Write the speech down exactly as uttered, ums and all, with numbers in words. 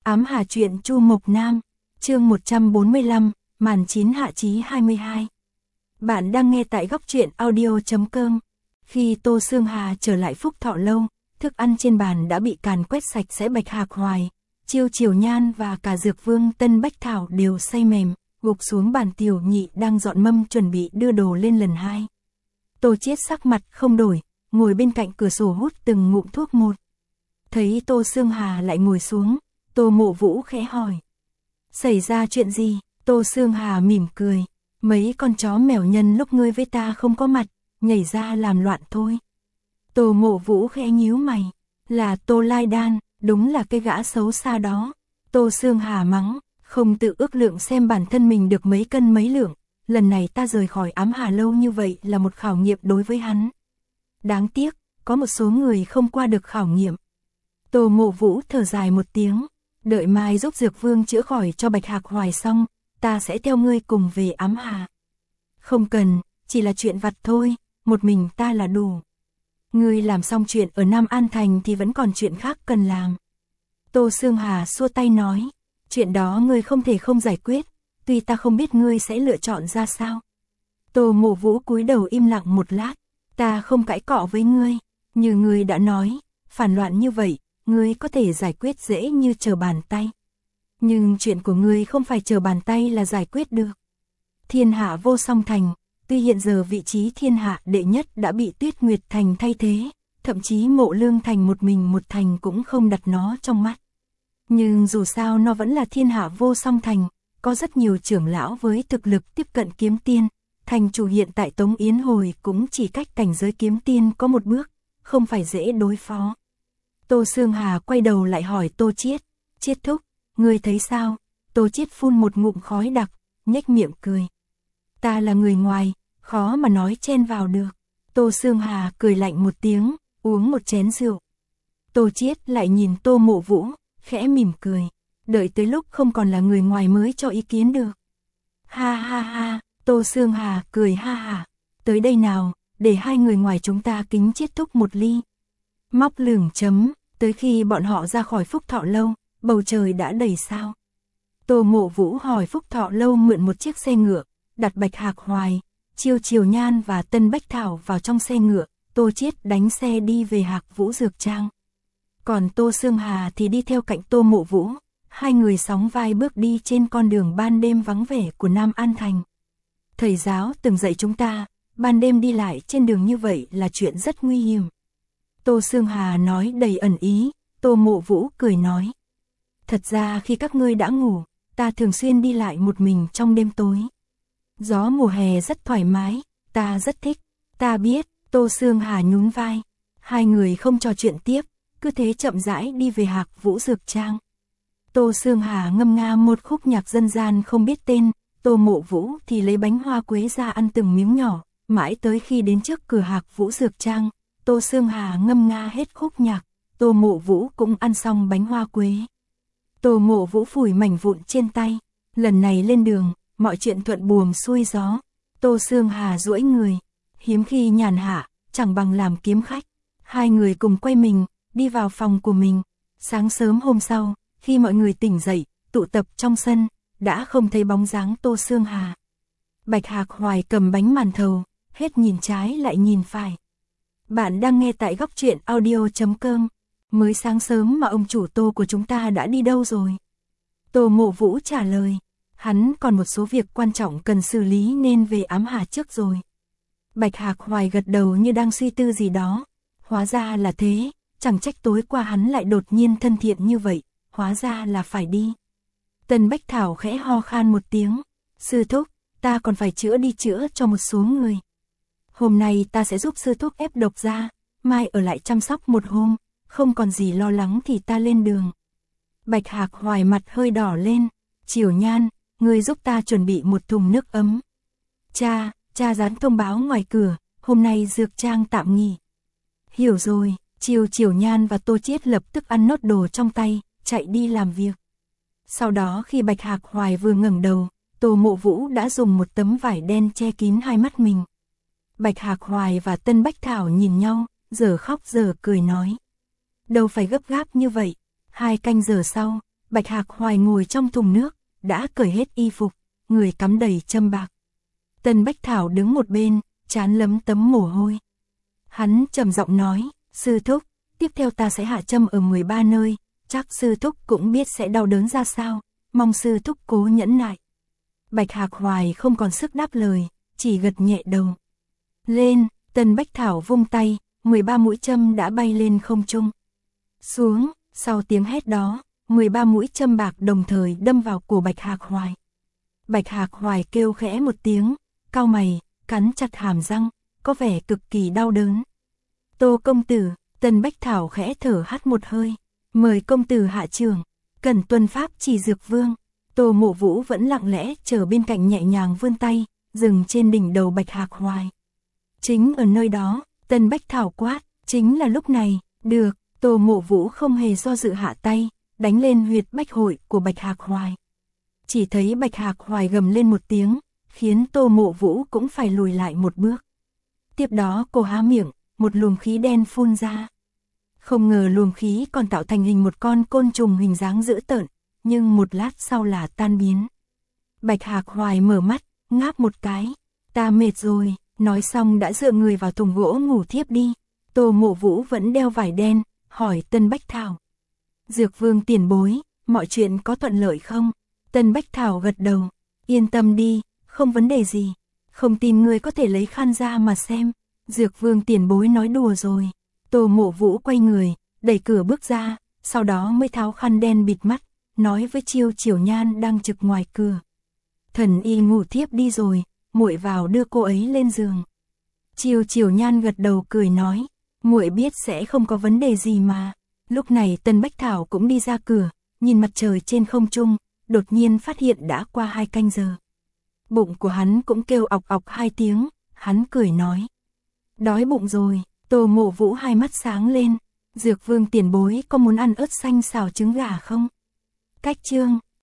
Ám Hà truyện Chu Mộc Nam, chương một trăm bốn mươi lăm, màn chín hạ chí hai mươi hai. Bạn đang nghe tại góc truyện audio chấm com. Khi Tô Sương Hà trở lại Phúc Thọ Lâu, thức ăn trên bàn đã bị càn quét sạch sẽ. Bạch Hạc Hoài, Chiêu Triều Nhan và cả Dược Vương Tân Bách Thảo đều say mềm, gục xuống bàn. Tiểu Nhị đang dọn mâm chuẩn bị đưa đồ lên lần hai. Tô Chiết sắc mặt không đổi, ngồi bên cạnh cửa sổ hút từng ngụm thuốc một. Thấy Tô Sương Hà lại ngồi xuống, Tô Mộ Vũ khẽ hỏi. Xảy ra chuyện gì? Tô Sương Hà mỉm cười. Mấy con chó mèo nhân lúc ngươi với ta không có mặt, nhảy ra làm loạn thôi. Tô Mộ Vũ khẽ nhíu mày. Là Tô Lai Đan, đúng là cái gã xấu xa đó. Tô Sương Hà mắng, không tự ước lượng xem bản thân mình được mấy cân mấy lượng. Lần này ta rời khỏi Ám Hà Lâu như vậy là một khảo nghiệm đối với hắn. Đáng tiếc, có một số người không qua được khảo nghiệm. Tô Mộ Vũ thở dài một tiếng. Đợi mai giúp Dược Vương chữa khỏi cho Bạch Hạc Hoài xong, ta sẽ theo ngươi cùng về Ám Hà. Không cần, chỉ là chuyện vặt thôi, một mình ta là đủ. Ngươi làm xong chuyện ở Nam An Thành thì vẫn còn chuyện khác cần làm. Tô Sương Hà xua tay nói, chuyện đó ngươi không thể không giải quyết, tuy ta không biết ngươi sẽ lựa chọn ra sao. Tô Mộ Vũ cúi đầu im lặng một lát, ta không cãi cọ với ngươi, như ngươi đã nói, phản loạn như vậy, ngươi có thể giải quyết dễ như trở bàn tay. Nhưng chuyện của ngươi không phải trở bàn tay là giải quyết được. Thiên Hạ Vô Song Thành, tuy hiện giờ vị trí thiên hạ đệ nhất đã bị Tuyết Nguyệt Thành thay thế, thậm chí Mộ Lương Thành một mình một thành cũng không đặt nó trong mắt. Nhưng dù sao nó vẫn là Thiên Hạ Vô Song Thành, có rất nhiều trưởng lão với thực lực tiếp cận kiếm tiên. Thành chủ hiện tại Tống Yến Hồi cũng chỉ cách cảnh giới kiếm tiên có một bước, không phải dễ đối phó. Tô Sương Hà quay đầu lại hỏi Tô Chiết, Chiết thúc, ngươi thấy sao? Tô Chiết phun một ngụm khói đặc, nhếch miệng cười. Ta là người ngoài, khó mà nói chen vào được. Tô Sương Hà cười lạnh một tiếng, uống một chén rượu. Tô Chiết lại nhìn Tô Mộ Vũ, khẽ mỉm cười. Đợi tới lúc không còn là người ngoài mới cho ý kiến được. Ha ha ha, Tô Sương Hà cười ha ha. Tới đây nào, để hai người ngoài chúng ta kính Chiết thúc một ly. Móc lửng chấm, tới khi bọn họ ra khỏi Phúc Thọ Lâu, bầu trời đã đầy sao. Tô Mộ Vũ hỏi Phúc Thọ Lâu mượn một chiếc xe ngựa, đặt Bạch Hạc Hoài, Chiêu Triều Nhan và Tân Bách Thảo vào trong xe ngựa. Tô Chiết đánh xe đi về Hạc Vũ Dược Trang. Còn Tô Sương Hà thì đi theo cạnh Tô Mộ Vũ, hai người sóng vai bước đi trên con đường ban đêm vắng vẻ của Nam An Thành. Thầy giáo từng dạy chúng ta, ban đêm đi lại trên đường như vậy là chuyện rất nguy hiểm. Tô Sương Hà nói đầy ẩn ý, Tô Mộ Vũ cười nói. Thật ra khi các ngươi đã ngủ, ta thường xuyên đi lại một mình trong đêm tối. Gió mùa hè rất thoải mái, ta rất thích. Ta biết, Tô Sương Hà nhún vai. Hai người không trò chuyện tiếp, cứ thế chậm rãi đi về Hạc Vũ Dược Trang. Tô Sương Hà ngâm nga một khúc nhạc dân gian không biết tên, Tô Mộ Vũ thì lấy bánh hoa quế ra ăn từng miếng nhỏ, mãi tới khi đến trước cửa Hạc Vũ Dược Trang. Tô Sương Hà ngâm nga hết khúc nhạc, Tô Mộ Vũ cũng ăn xong bánh hoa quế. Tô Mộ Vũ phủi mảnh vụn trên tay, lần này lên đường, mọi chuyện thuận buồm xuôi gió. Tô Sương Hà duỗi người, hiếm khi nhàn hạ, chẳng bằng làm kiếm khách. Hai người cùng quay mình, đi vào phòng của mình. Sáng sớm hôm sau, khi mọi người tỉnh dậy, tụ tập trong sân, đã không thấy bóng dáng Tô Sương Hà. Bạch Hạc Hoài cầm bánh màn thầu, hết nhìn trái lại nhìn phải. Bạn đang nghe tại góc truyện audio chấm com. Mới sáng sớm mà ông chủ Tô của chúng ta đã đi đâu rồi? Tô Mộ Vũ trả lời, hắn còn một số việc quan trọng cần xử lý nên về Ám Hà trước rồi. Bạch Hạc Hoài gật đầu như đang suy tư gì đó. Hóa ra là thế, chẳng trách tối qua hắn lại đột nhiên thân thiện như vậy, hóa ra là phải đi. Tân Bách Thảo khẽ ho khan một tiếng, sư thúc, ta còn phải chữa đi chữa cho một số người. Hôm nay ta sẽ giúp sư thúc ép độc ra, mai ở lại chăm sóc một hôm, không còn gì lo lắng thì ta lên đường. Bạch Hạc Hoài mặt hơi đỏ lên, Triều Nhan, ngươi giúp ta chuẩn bị một thùng nước ấm. Cha, cha dán thông báo ngoài cửa, hôm nay Dược Trang tạm nghỉ. Hiểu rồi, Chiêu Triều Nhan và Tô Chiết lập tức ăn nốt đồ trong tay, chạy đi làm việc. Sau đó khi Bạch Hạc Hoài vừa ngẩng đầu, Tô Mộ Vũ đã dùng một tấm vải đen che kín hai mắt mình. Bạch Hạc Hoài và Tân Bách Thảo nhìn nhau, giờ khóc giờ cười nói. Đâu phải gấp gáp như vậy. Hai canh giờ sau, Bạch Hạc Hoài ngồi trong thùng nước, đã cởi hết y phục, người cắm đầy châm bạc. Tân Bách Thảo đứng một bên, trán lấm tấm mồ hôi. Hắn trầm giọng nói, sư thúc, tiếp theo ta sẽ hạ châm ở mười ba nơi, chắc sư thúc cũng biết sẽ đau đớn ra sao, mong sư thúc cố nhẫn nại. Bạch Hạc Hoài không còn sức đáp lời, chỉ gật nhẹ đầu. Lên, Tân Bách Thảo vung tay, mười ba mũi châm đã bay lên không trung. Xuống, sau tiếng hét đó, mười ba mũi châm bạc đồng thời đâm vào cổ Bạch Hạc Hoài. Bạch Hạc Hoài kêu khẽ một tiếng, cau mày, cắn chặt hàm răng, có vẻ cực kỳ đau đớn. Tô công tử, Tân Bách Thảo khẽ thở hắt một hơi, mời công tử hạ trưởng, cần tuân pháp chỉ Dược Vương. Tô Mộ Vũ vẫn lặng lẽ chờ bên cạnh nhẹ nhàng vươn tay, dừng trên đỉnh đầu Bạch Hạc Hoài. Chính ở nơi đó, Tân Bách Thảo quát, chính là lúc này, được, Tô Mộ Vũ không hề do dự hạ tay, đánh lên huyệt bách hội của Bạch Hạc Hoài. Chỉ thấy Bạch Hạc Hoài gầm lên một tiếng, khiến Tô Mộ Vũ cũng phải lùi lại một bước. Tiếp đó cô há miệng, một luồng khí đen phun ra. Không ngờ luồng khí còn tạo thành hình một con côn trùng hình dáng dữ tợn, nhưng một lát sau là tan biến. Bạch Hạc Hoài mở mắt, ngáp một cái, ta mệt rồi, nói xong đã dựa người vào thùng gỗ ngủ thiếp đi. Tô Mộ Vũ vẫn đeo vải đen, hỏi Tân Bách Thảo. Dược Vương tiền bối, mọi chuyện có thuận lợi không? Tân Bách Thảo gật đầu, yên tâm đi, không vấn đề gì, không tin ngươi có thể lấy khăn ra mà xem. Dược Vương tiền bối nói đùa rồi. Tô Mộ Vũ quay người, đẩy cửa bước ra, sau đó mới tháo khăn đen bịt mắt, nói với Chiêu Chiểu Nhan đang trực ngoài cửa. Thần y ngủ thiếp đi rồi, muội vào đưa cô ấy lên giường. Chiêu Chiểu Nhan gật đầu cười nói, muội biết sẽ không có vấn đề gì mà. Lúc này Tân Bách Thảo cũng đi ra cửa, nhìn mặt trời trên không trung, đột nhiên phát hiện đã qua hai canh giờ. Bụng của hắn cũng kêu ọc ọc hai tiếng, hắn cười nói. Đói bụng rồi. Tô Mộ Vũ hai mắt sáng lên, Dược Vương tiền bối có muốn ăn ớt xanh xào trứng gà không? Cách chương